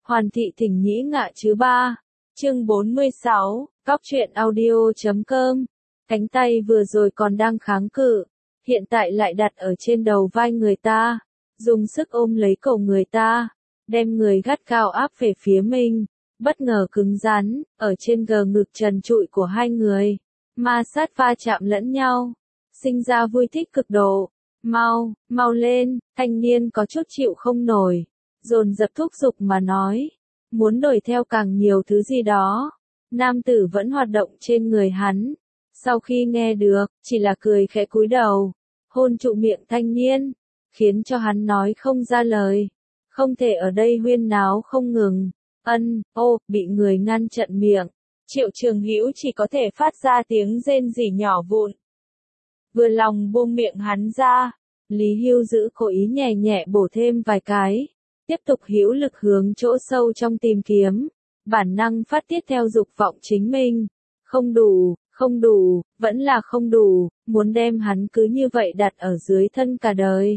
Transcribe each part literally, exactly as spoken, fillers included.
Hoàn thị thỉnh nhĩ ngạ chứ ba. Chương bốn mươi sáu, Cóc truyện audio.com. Cánh tay vừa rồi còn đang kháng cự, hiện tại lại đặt ở trên đầu vai người ta, dùng sức ôm lấy cổ người ta, đem người gắt gao áp về phía mình, bất ngờ cứng rắn, ở trên gờ ngực trần trụi của hai người, ma sát va chạm lẫn nhau, sinh ra vui thích cực độ. Mau, mau lên, thanh niên có chút chịu không nổi, dồn dập thúc giục mà nói, muốn đuổi theo càng nhiều thứ gì đó. Nam tử vẫn hoạt động trên người hắn, sau khi nghe được, chỉ là cười khẽ cúi đầu, hôn trụ miệng thanh niên, khiến cho hắn nói không ra lời, không thể ở đây huyên náo không ngừng. Ân, ô, bị người ngăn chặn miệng, Triệu Trường Hữu chỉ có thể phát ra tiếng rên rỉ nhỏ vụn. Vừa lòng buông miệng hắn ra, Lý Hưu giữ cố ý nhẹ nhẹ bổ thêm vài cái, tiếp tục hữu lực hướng chỗ sâu trong tìm kiếm, bản năng phát tiết theo dục vọng chính mình. Không đủ, không đủ, vẫn là không đủ, muốn đem hắn cứ như vậy đặt ở dưới thân cả đời.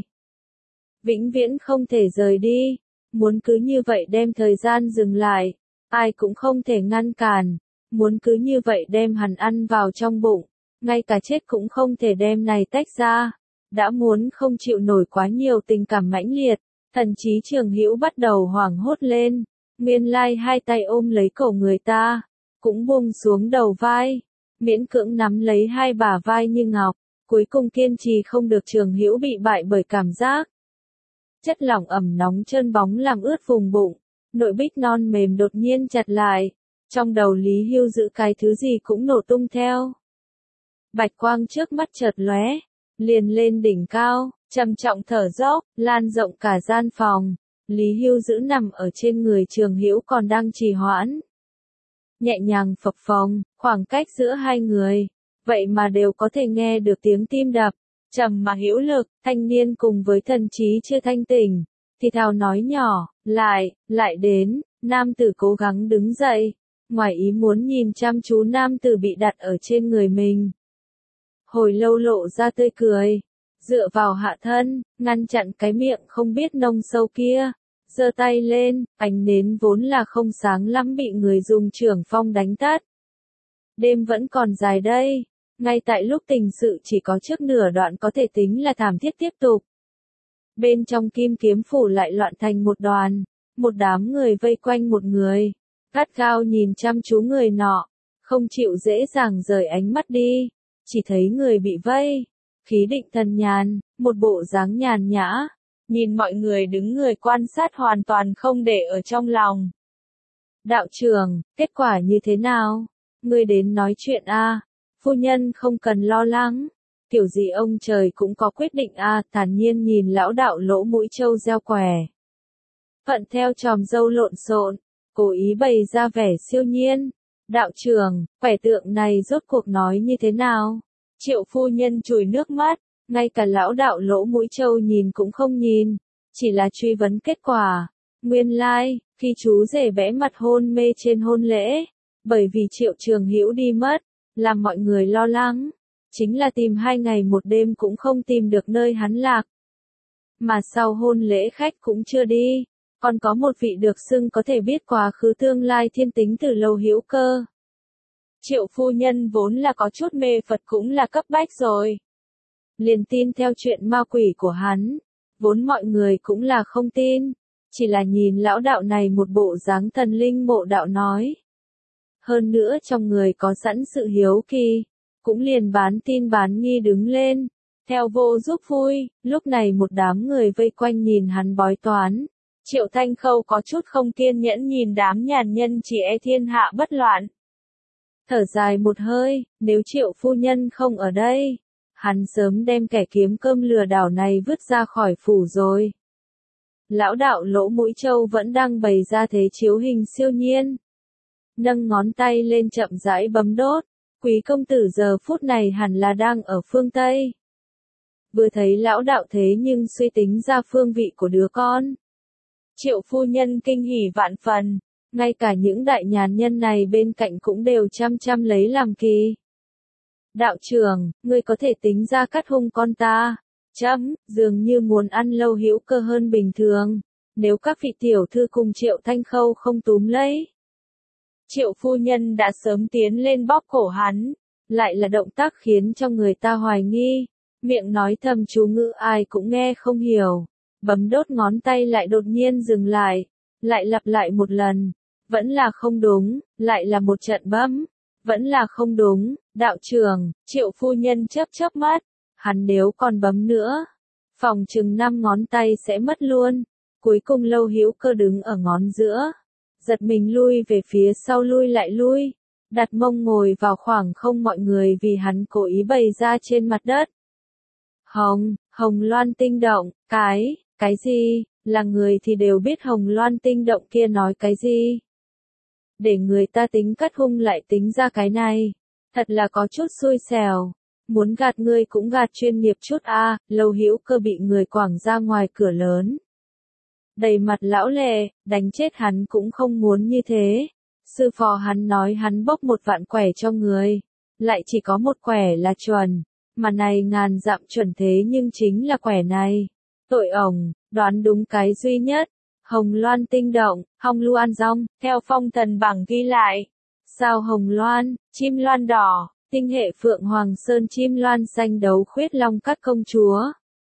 Vĩnh viễn không thể rời đi, muốn cứ như vậy đem thời gian dừng lại, ai cũng không thể ngăn cản, muốn cứ như vậy đem hắn ăn vào trong bụng, ngay cả chết cũng không thể đem này tách ra. Đã muốn không chịu nổi quá nhiều tình cảm mãnh liệt, thần chí Trường Hữu bắt đầu hoảng hốt lên, nguyên lai hai tay ôm lấy cổ người ta, cũng buông xuống đầu vai, miễn cưỡng nắm lấy hai bả vai như ngọc, cuối cùng kiên trì không được. Trường Hữu bị bại bởi cảm giác chất lỏng ẩm nóng trơn bóng làm ướt vùng bụng, nội bích non mềm đột nhiên chặt lại, trong đầu Lý Hưu giữ cái thứ gì cũng nổ tung theo. Bạch quang trước mắt chợt lóe, liền lên đỉnh cao, trầm trọng thở dốc, lan rộng cả gian phòng. Lý Hưu giữ nằm ở trên người Trường Hữu còn đang trì hoãn, nhẹ nhàng phập phồng, khoảng cách giữa hai người, vậy mà đều có thể nghe được tiếng tim đập, trầm mà hữu lực. Thanh niên cùng với thần trí chưa thanh tỉnh, thì thào nói nhỏ, lại, lại đến. Nam tử cố gắng đứng dậy, ngoài ý muốn nhìn chăm chú nam tử bị đặt ở trên người mình. Hồi lâu lộ ra tươi cười, dựa vào hạ thân, ngăn chặn cái miệng không biết nông sâu kia, giơ tay lên, ánh nến vốn là không sáng lắm bị người dùng trưởng phong đánh tắt. Đêm vẫn còn dài đây, ngay tại lúc tình sự chỉ có trước nửa đoạn có thể tính là thảm thiết tiếp tục. Bên trong kim kiếm phủ lại loạn thành một đoàn, một đám người vây quanh một người, gắt gao nhìn chăm chú người nọ, không chịu dễ dàng rời ánh mắt đi. Chỉ thấy người bị vây, khí định thần nhàn, một bộ dáng nhàn nhã, nhìn mọi người đứng người quan sát hoàn toàn không để ở trong lòng. Đạo trưởng, kết quả như thế nào? Ngươi đến nói chuyện a, phu nhân không cần lo lắng, kiểu gì ông trời cũng có quyết định a. Thản nhiên nhìn lão đạo lỗ mũi trâu reo quẻ, thuận theo tròm râu lộn xộn, cố ý bày ra vẻ siêu nhiên. Đạo trưởng, quẻ tượng này rốt cuộc nói như thế nào? Triệu phu nhân chùi nước mắt, ngay cả lão đạo lỗ mũi trâu nhìn cũng không nhìn, chỉ là truy vấn kết quả. Nguyên lai, like, khi chú rể bẽ mặt hôn mê trên hôn lễ, bởi vì Triệu Trường Hữu đi mất, làm mọi người lo lắng, chính là tìm hai ngày một đêm cũng không tìm được nơi hắn lạc. Mà sau hôn lễ khách cũng chưa đi, còn có một vị được xưng có thể biết quá khứ tương lai thiên tính từ lâu Hữu Cơ. Triệu phu nhân vốn là có chút mê Phật cũng là cấp bách rồi, liền tin theo chuyện ma quỷ của hắn, vốn mọi người cũng là không tin, chỉ là nhìn lão đạo này một bộ dáng thần linh mộ đạo nói. Hơn nữa trong người có sẵn sự hiếu kỳ, cũng liền bán tin bán nghi đứng lên, theo vô giúp vui. Lúc này một đám người vây quanh nhìn hắn bói toán, Triệu Thanh Khâu có chút không kiên nhẫn nhìn đám nhàn nhân chỉ e thiên hạ bất loạn. Thở dài một hơi, nếu Triệu phu nhân không ở đây, hắn sớm đem kẻ kiếm cơm lừa đảo này vứt ra khỏi phủ rồi. Lão đạo lỗ mũi trâu vẫn đang bày ra thế chiếu hình siêu nhiên, nâng ngón tay lên chậm rãi bấm đốt. Quý công tử giờ phút này hẳn là đang ở phương Tây. Vừa thấy lão đạo thế nhưng suy tính ra phương vị của đứa con, Triệu phu nhân kinh hỉ vạn phần, ngay cả những đại nhàn nhân này bên cạnh cũng đều chăm chăm lấy làm kỳ. Đạo trưởng, ngươi có thể tính ra cắt hung con ta? Chấm, dường như muốn ăn lâu Hữu Cơ hơn bình thường. nếu các vị tiểu thư cùng Triệu Thanh Khâu không túm lấy. Triệu phu nhân đã sớm tiến lên bóp cổ hắn, lại là động tác khiến cho người ta hoài nghi, miệng nói thầm chú ngữ ai cũng nghe không hiểu, bấm đốt ngón tay lại đột nhiên dừng lại, lại lặp lại một lần, vẫn là không đúng, lại là một trận bấm, vẫn là không đúng, đạo trưởng, Triệu phu nhân chớp chớp mắt, hắn nếu còn bấm nữa, phòng chừng năm ngón tay sẽ mất luôn. Cuối cùng Lâu Hữu Cơ đứng ở ngón giữa, giật mình lui về phía sau lui lại lui, đặt mông ngồi vào khoảng không mọi người vì hắn cố ý bày ra trên mặt đất. Hồng, Hồng Loan Tinh Động, cái, cái gì, là người thì đều biết Hồng Loan Tinh Động kia nói cái gì. Để người ta tính cắt hung lại tính ra cái này, thật là có chút xui xẻo. Muốn gạt ngươi cũng gạt chuyên nghiệp chút a. À, Lâu Hữu Cơ bị người quảng ra ngoài cửa lớn. Đầy mặt lão lệ, đánh chết hắn cũng không muốn như thế. Sư phó hắn nói hắn bốc một vạn quẻ cho người, lại chỉ có một quẻ là chuẩn, mà này ngàn dặm chuẩn thế nhưng chính là quẻ này. Tội ổng, đoán đúng cái duy nhất. Hồng Loan Tinh Động, Hồng Loan Rong, theo phong thần bảng ghi lại. Sao Hồng Loan, chim loan đỏ, tinh hệ Phượng Hoàng Sơn chim loan xanh đấu khuyết long cắt công chúa.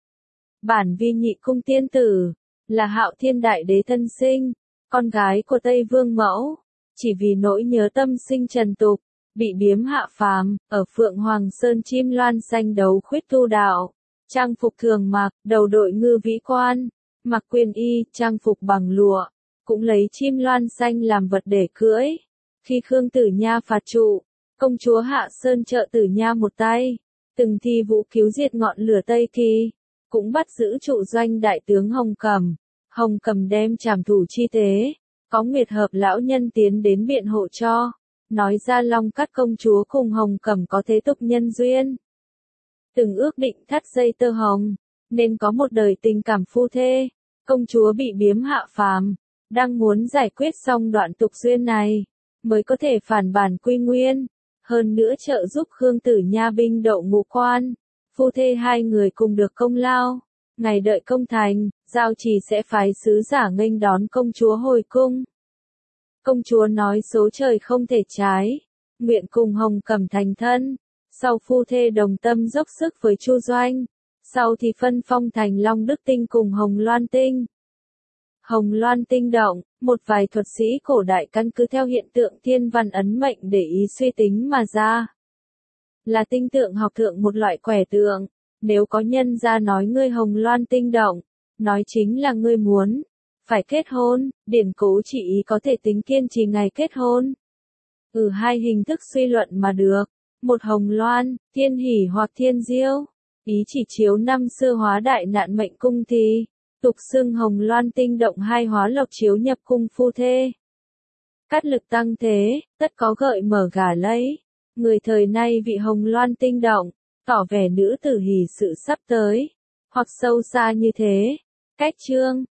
Bản Vi nhị cung tiên tử, là Hạo Thiên Đại Đế thân sinh, con gái của Tây Vương Mẫu, chỉ vì nỗi nhớ tâm sinh trần tục, bị biếm hạ phàm, ở Phượng Hoàng Sơn chim loan xanh đấu khuyết tu đạo, trang phục thường mặc, đầu đội ngư vĩ quan, mặc quyền y, trang phục bằng lụa, cũng lấy chim loan xanh làm vật để cưỡi. Khi Khương Tử Nha phạt trụ, công chúa Hạ Sơn trợ Tử Nha một tay, từng thi vũ cứu diệt ngọn lửa Tây Kỳ, cũng bắt giữ trụ doanh đại tướng Hồng Cầm. Hồng Cầm đem trảm thủ chi tế, có Nguyệt Hợp lão nhân tiến đến biện hộ cho, nói ra Long Cắt công chúa cùng Hồng Cầm có thế tục nhân duyên. Từng ước định thắt dây tơ hồng, nên có một đời tình cảm phu thê, công chúa bị biếm hạ phàm, đang muốn giải quyết xong đoạn tục duyên này, mới có thể phản bản quy nguyên, hơn nữa trợ giúp Khương Tử Nha binh đậu ngũ quan, phu thê hai người cùng được công lao. Ngày đợi công thành, Giao Trì sẽ phái sứ giả nghênh đón công chúa hồi cung. Công chúa nói số trời không thể trái, nguyện cùng Hồng Cầm thành thân, sau phu thê đồng tâm dốc sức với Chu Doanh, sau thì phân phong thành Long Đức Tinh cùng Hồng Loan Tinh. Hồng Loan Tinh Động, một vài thuật sĩ cổ đại căn cứ theo hiện tượng thiên văn ấn mệnh để ý suy tính mà ra. Là tinh tượng học thượng một loại quẻ tượng, nếu có nhân ra nói ngươi Hồng Loan Tinh Động, nói chính là ngươi muốn phải kết hôn, điển cố chỉ ý có thể tính kiên trì ngày kết hôn. Ừ, hai hình thức suy luận mà được, một Hồng Loan, thiên hỷ hoặc thiên diêu, ý chỉ chiếu năm xưa hóa đại nạn mệnh cung thì, tục xưng Hồng Loan Tinh Động hai hóa lộc chiếu nhập cung phu thê. Cát lực tăng thế, tất có gợi mở gả lấy, người thời nay vị Hồng Loan Tinh Động, tỏ vẻ nữ tử hỷ sự sắp tới, hoặc sâu xa như thế. Cách chương